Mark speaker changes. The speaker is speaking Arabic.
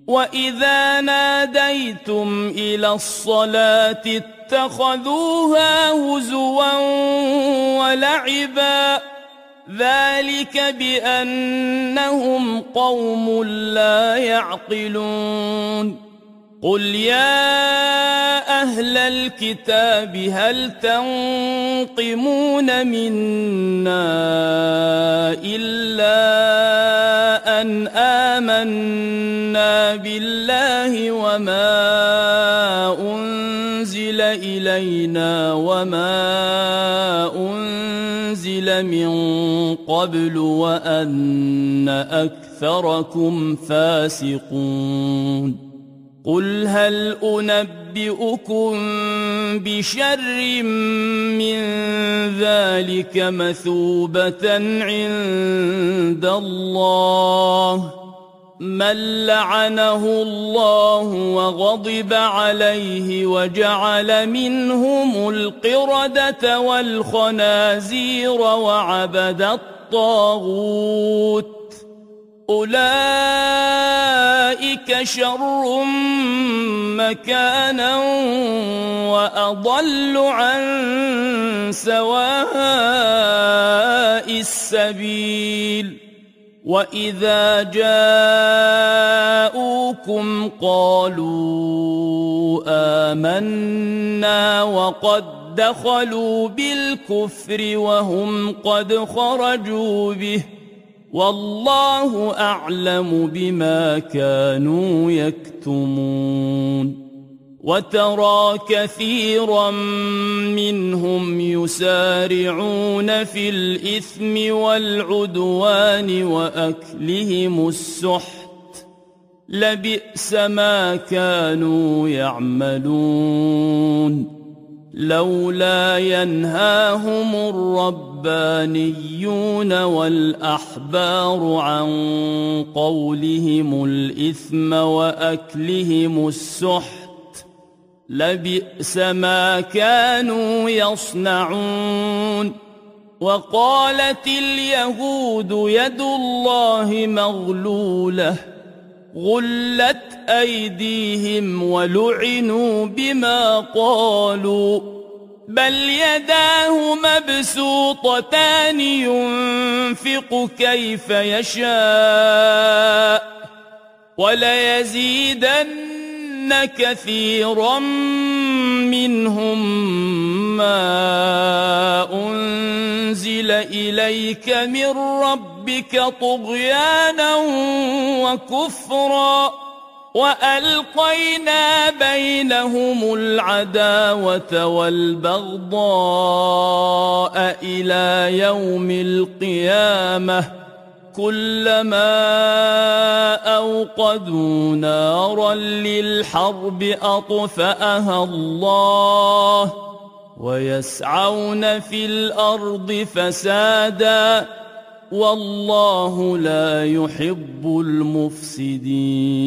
Speaker 1: وإذا ناديتم إلى الصلاة اتخذوها هزوا ولعبا ذلك بأنهم قوم لا يعقلون قل يا أهل الكتاب هل تنقمون منا إلا أن آمنا بالله وما أنزل إلينا وما أنزل من قبل وأن أكثركم فاسقون قل هل أنبئكم بشر من ذلك مثوبة عند الله من لعنه الله وغضب عليه وجعل منهم القردة والخنازير وعبد الطاغوت أولئك شر مكانا وأضل عن سواء السبيل وإذا جاءوكم قالوا آمنا وقد دخلوا بالكفر وهم قد خرجوا به والله أعلم بما كانوا يكتمون وترى كثيرا منهم يسارعون في الإثم والعدوان وأكلهم السحت لبئس ما كانوا يعملون لولا ينهاهم الربانيون والأحبار عن قولهم الإثم وأكلهم السحت لبئس ما كانوا يصنعون وقالت اليهود يد الله مغلولة غلت أيديهم ولعنوا بما قالوا بل يداه مبسوطتان ينفق كيف يشاء وليزيدن كثيرا منهم ما أنزل إليك من ربك طغيانا وكفرا وألقينا بينهم العداوة والبغضاء إلى يوم القيامة كلما أوقدوا نارا للحرب أطفأها الله ويسعون في الأرض فسادا والله لا يحب المفسدين